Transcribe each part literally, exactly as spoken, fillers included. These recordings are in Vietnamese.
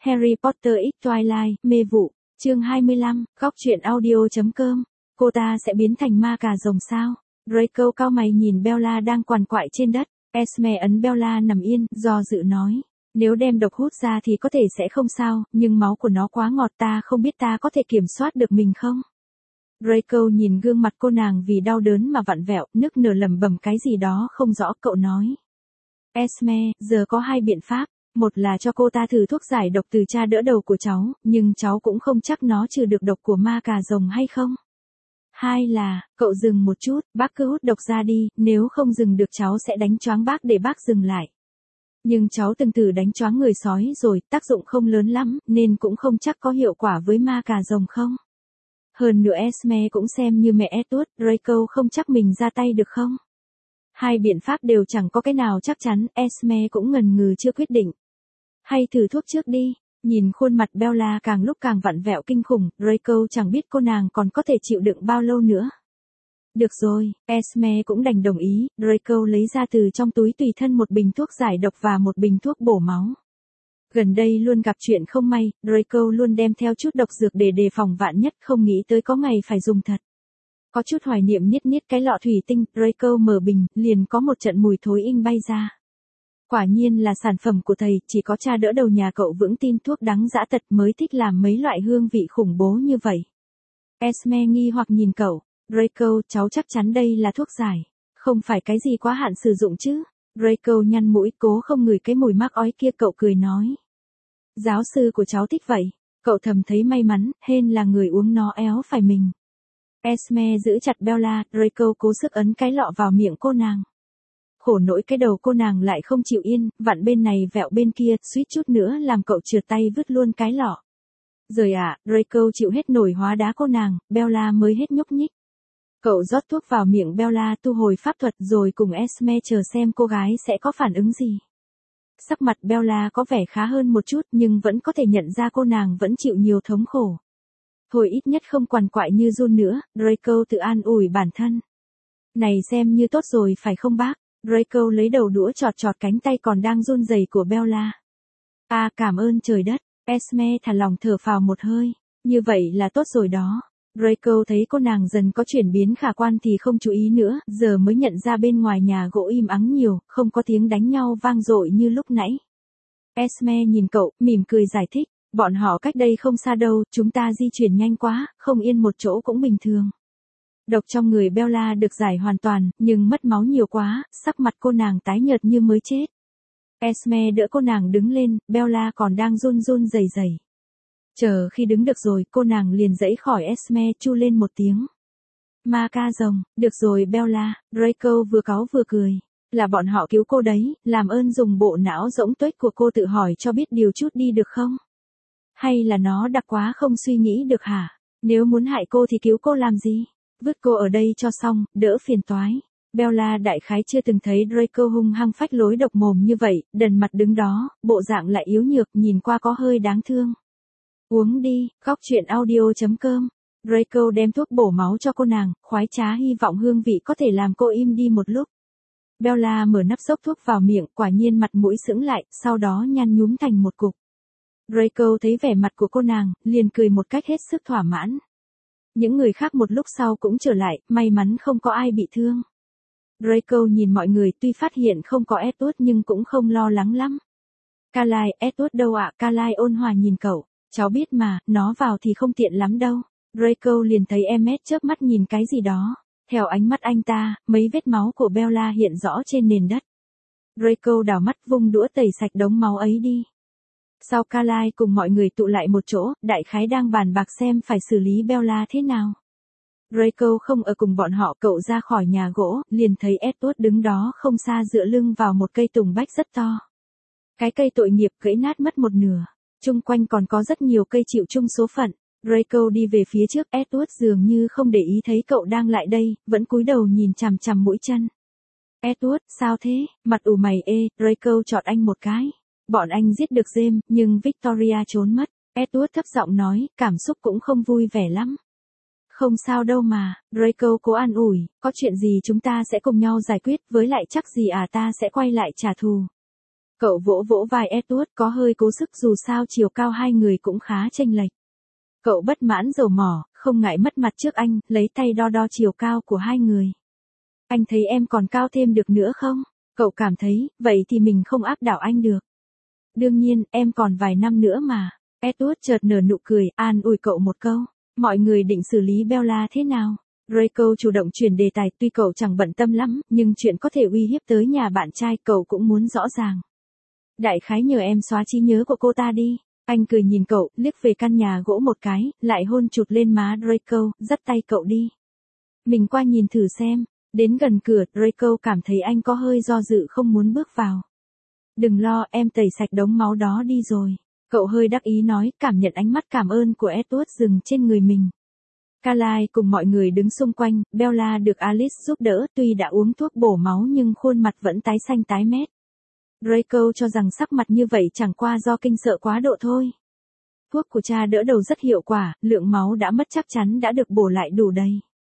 Harry Potter X Twilight, mê vụ, chương hai mươi lăm, góc truyện audio.com, cô ta sẽ biến thành ma cà rồng sao? Draco cau mày nhìn Bella đang quằn quại trên đất, Esme ấn Bella nằm yên, do dự nói. Nếu đem độc hút ra thì có thể sẽ không sao, nhưng máu của nó quá ngọt ta không biết ta có thể kiểm soát được mình không? Draco nhìn gương mặt cô nàng vì đau đớn mà vặn vẹo, nức nở lẩm bẩm cái gì đó không rõ, cậu nói. Esme, giờ có hai biện pháp. Một là cho cô ta thử thuốc giải độc từ cha đỡ đầu của cháu, nhưng cháu cũng không chắc nó trừ được độc của ma cà rồng hay không. Hai là, cậu dừng một chút, bác cứ hút độc ra đi, nếu không dừng được cháu sẽ đánh choáng bác để bác dừng lại. Nhưng cháu từng thử đánh choáng người sói rồi, tác dụng không lớn lắm, nên cũng không chắc có hiệu quả với ma cà rồng không. Hơn nữa Esme cũng xem như mẹ Edward, Draco không chắc mình ra tay được không. Hai biện pháp đều chẳng có cái nào chắc chắn, Esme cũng ngần ngừ chưa quyết định. Hay thử thuốc trước đi, nhìn khuôn mặt Bella càng lúc càng vặn vẹo kinh khủng, Draco chẳng biết cô nàng còn có thể chịu đựng bao lâu nữa. Được rồi, Esme cũng đành đồng ý, Draco lấy ra từ trong túi tùy thân một bình thuốc giải độc và một bình thuốc bổ máu. Gần đây luôn gặp chuyện không may, Draco luôn đem theo chút độc dược để đề phòng vạn nhất, không nghĩ tới có ngày phải dùng thật. Có chút hoài niệm niết niết cái lọ thủy tinh, Draco mở bình, liền có một trận mùi thối inh bay ra. Quả nhiên là sản phẩm của thầy, chỉ có cha đỡ đầu nhà cậu vững tin thuốc đắng dã tật mới thích làm mấy loại hương vị khủng bố như vậy. Esme nghi hoặc nhìn cậu, Draco, cháu chắc chắn đây là thuốc giải, không phải cái gì quá hạn sử dụng chứ. Draco nhăn mũi cố không ngửi cái mùi mắc ói kia, cậu cười nói. Giáo sư của cháu thích vậy, cậu thầm thấy may mắn, hên là người uống nó éo phải mình. Esme giữ chặt Bella, Draco cố sức ấn cái lọ vào miệng cô nàng. Khổ nỗi cái đầu cô nàng lại không chịu yên, vặn bên này vẹo bên kia, suýt chút nữa làm cậu trượt tay vứt luôn cái lọ. Rồi ạ, à, Draco chịu hết nổi hóa đá cô nàng, Bella mới hết nhúc nhích. Cậu rót thuốc vào miệng Bella, tu hồi pháp thuật rồi cùng Esme chờ xem cô gái sẽ có phản ứng gì. Sắc mặt Bella có vẻ khá hơn một chút nhưng vẫn có thể nhận ra cô nàng vẫn chịu nhiều thống khổ. Thôi ít nhất không quằn quại như run nữa, Draco tự an ủi bản thân. Này xem như tốt rồi phải không bác? Draco lấy đầu đũa chọt chọt cánh tay còn đang run rẩy của Bella. À cảm ơn trời đất, Esme thả lòng thở phào một hơi, như vậy là tốt rồi đó. Draco thấy cô nàng dần có chuyển biến khả quan thì không chú ý nữa, giờ mới nhận ra bên ngoài nhà gỗ im ắng nhiều, không có tiếng đánh nhau vang dội như lúc nãy. Esme nhìn cậu, mỉm cười giải thích, bọn họ cách đây không xa đâu, chúng ta di chuyển nhanh quá, không yên một chỗ cũng bình thường. Độc trong người Bella được giải hoàn toàn, nhưng mất máu nhiều quá, sắc mặt cô nàng tái nhợt như mới chết. Esme đỡ cô nàng đứng lên, Bella còn đang run run rẩy rẩy. Chờ khi đứng được rồi, cô nàng liền giãy khỏi Esme, chu lên một tiếng. Ma ca rồng, được rồi Bella, Draco vừa cáu vừa cười. Là bọn họ cứu cô đấy, làm ơn dùng bộ não rỗng tuếch của cô tự hỏi cho biết điều chút đi được không? Hay là nó đặc quá không suy nghĩ được hả? Nếu muốn hại cô thì cứu cô làm gì? Vứt cô ở đây cho xong, đỡ phiền toái. Bella đại khái chưa từng thấy Draco hung hăng phách lối độc mồm như vậy, đần mặt đứng đó, bộ dạng lại yếu nhược, nhìn qua có hơi đáng thương. Uống đi, góc truyện audio.com. Draco đem thuốc bổ máu cho cô nàng, khoái trá hy vọng hương vị có thể làm cô im đi một lúc. Bella mở nắp xốc thuốc vào miệng, quả nhiên mặt mũi sững lại, sau đó nhăn nhúm thành một cục. Draco thấy vẻ mặt của cô nàng, liền cười một cách hết sức thỏa mãn. Những người khác một lúc sau cũng trở lại, may mắn không có ai bị thương. Draco nhìn mọi người, tuy phát hiện không có Edward nhưng cũng không lo lắng lắm. Carlisle, Edward đâu ạ? Carlisle ôn hòa nhìn cậu, cháu biết mà, nó vào thì không tiện lắm đâu. Draco liền thấy Emmet chớp mắt nhìn cái gì đó. Theo ánh mắt anh ta, mấy vết máu của Bella hiện rõ trên nền đất. Draco đảo mắt vung đũa tẩy sạch đống máu ấy đi. Sau Carlisle cùng mọi người tụ lại một chỗ, đại khái đang bàn bạc xem phải xử lý Bella thế nào. Draco không ở cùng bọn họ, cậu ra khỏi nhà gỗ, liền thấy Edward đứng đó không xa dựa lưng vào một cây tùng bách rất to. Cái cây tội nghiệp gãy nát mất một nửa, chung quanh còn có rất nhiều cây chịu chung số phận. Draco đi về phía trước, Edward dường như không để ý thấy cậu đang lại đây, vẫn cúi đầu nhìn chằm chằm mũi chân. Edward, sao thế? Mặt ủ mày ê, Draco chọt anh một cái. Bọn anh giết được James, nhưng Victoria trốn mất. Edward thấp giọng nói, cảm xúc cũng không vui vẻ lắm. Không sao đâu mà, Draco cố an ủi, có chuyện gì chúng ta sẽ cùng nhau giải quyết, với lại chắc gì à ta sẽ quay lại trả thù. Cậu vỗ vỗ vai Edward có hơi cố sức dù sao chiều cao hai người cũng khá chênh lệch. Cậu bất mãn dầu mỏ, không ngại mất mặt trước anh, lấy tay đo đo chiều cao của hai người. Anh thấy em còn cao thêm được nữa không? Cậu cảm thấy, vậy thì mình không áp đảo anh được. Đương nhiên, em còn vài năm nữa mà. Edward chợt nở nụ cười, an ủi cậu một câu. Mọi người định xử lý Bella thế nào? Draco chủ động chuyển đề tài, tuy cậu chẳng bận tâm lắm, nhưng chuyện có thể uy hiếp tới nhà bạn trai cậu cũng muốn rõ ràng. Đại khái nhờ em xóa trí nhớ của cô ta đi. Anh cười nhìn cậu, liếc về căn nhà gỗ một cái, lại hôn chụt lên má Draco, dắt tay cậu đi. Mình qua nhìn thử xem. Đến gần cửa, Draco cảm thấy anh có hơi do dự không muốn bước vào. Đừng lo, em tẩy sạch đống máu đó đi rồi. Cậu hơi đắc ý nói, cảm nhận ánh mắt cảm ơn của Edward dừng trên người mình. Carlisle cùng mọi người đứng xung quanh, Bella được Alice giúp đỡ, tuy đã uống thuốc bổ máu nhưng khuôn mặt vẫn tái xanh tái mét. Draco cho rằng sắc mặt như vậy chẳng qua do kinh sợ quá độ thôi. Thuốc của cha đỡ đầu rất hiệu quả, lượng máu đã mất chắc chắn đã được bổ lại đủ đầy.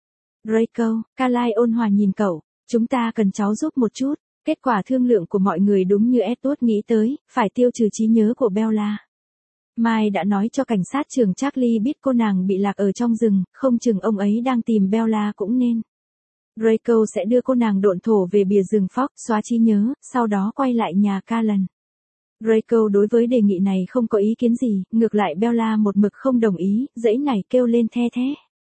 Draco, Carlisle ôn hòa nhìn cậu, chúng ta cần cháu giúp một chút. Kết quả thương lượng của mọi người đúng như Edward nghĩ tới, phải tiêu trừ trí nhớ của Bella. Mai đã nói cho cảnh sát trưởng Charlie biết cô nàng bị lạc ở trong rừng, không chừng ông ấy đang tìm Bella cũng nên. Draco sẽ đưa cô nàng độn thổ về bìa rừng Fox, xóa trí nhớ, sau đó quay lại nhà Callan. Draco đối với đề nghị này không có ý kiến gì, ngược lại Bella một mực không đồng ý, dãy này kêu lên the thé.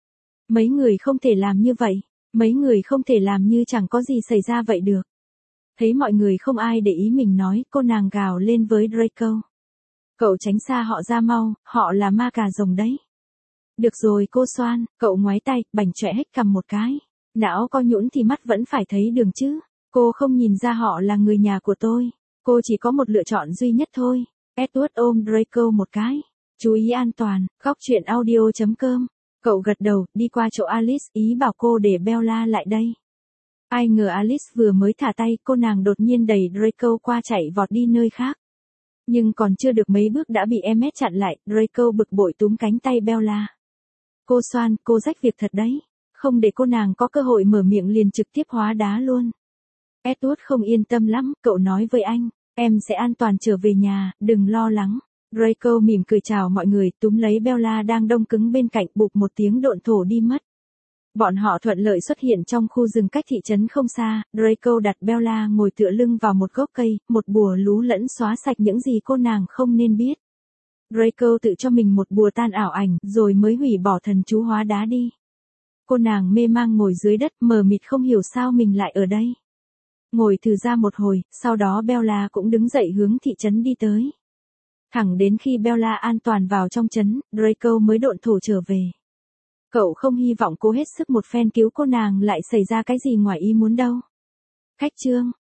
Mấy người không thể làm như vậy, mấy người không thể làm như chẳng có gì xảy ra vậy được. Thấy mọi người không ai để ý mình nói, cô nàng gào lên với Draco. Cậu tránh xa họ ra mau, họ là ma cà rồng đấy. Được rồi cô Soan, cậu ngoái tay, bành chọe hết cầm một cái. Não co nhũn thì mắt vẫn phải thấy đường chứ. Cô không nhìn ra họ là người nhà của tôi. Cô chỉ có một lựa chọn duy nhất thôi. Edward ôm Draco một cái. Chú ý an toàn, góc truyện audio chấm com. Cậu gật đầu, đi qua chỗ Alice, ý bảo cô để Bella lại đây. Ai ngờ Alice vừa mới thả tay, cô nàng đột nhiên đẩy Draco qua chạy vọt đi nơi khác. Nhưng còn chưa được mấy bước đã bị Emmet chặn lại, Draco bực bội túm cánh tay Bella. Cô Soan, cô rách việc thật đấy. Không để cô nàng có cơ hội mở miệng liền trực tiếp hóa đá luôn. Edward không yên tâm lắm, cậu nói với anh, em sẽ an toàn trở về nhà, đừng lo lắng. Draco mỉm cười chào mọi người, túm lấy Bella đang đông cứng bên cạnh, bụp một tiếng độn thổ đi mất. Bọn họ thuận lợi xuất hiện trong khu rừng cách thị trấn không xa, Draco đặt Bella ngồi tựa lưng vào một gốc cây, một bùa lú lẫn xóa sạch những gì cô nàng không nên biết. Draco tự cho mình một bùa tan ảo ảnh, rồi mới hủy bỏ thần chú hóa đá đi. Cô nàng mê mang ngồi dưới đất, mờ mịt không hiểu sao mình lại ở đây. Ngồi thử ra một hồi, sau đó Bella cũng đứng dậy hướng thị trấn đi tới. Thẳng đến khi Bella an toàn vào trong trấn, Draco mới độn thổ trở về. Cậu không hy vọng cố hết sức một phen cứu cô nàng lại xảy ra cái gì ngoài ý muốn đâu. Khách trương.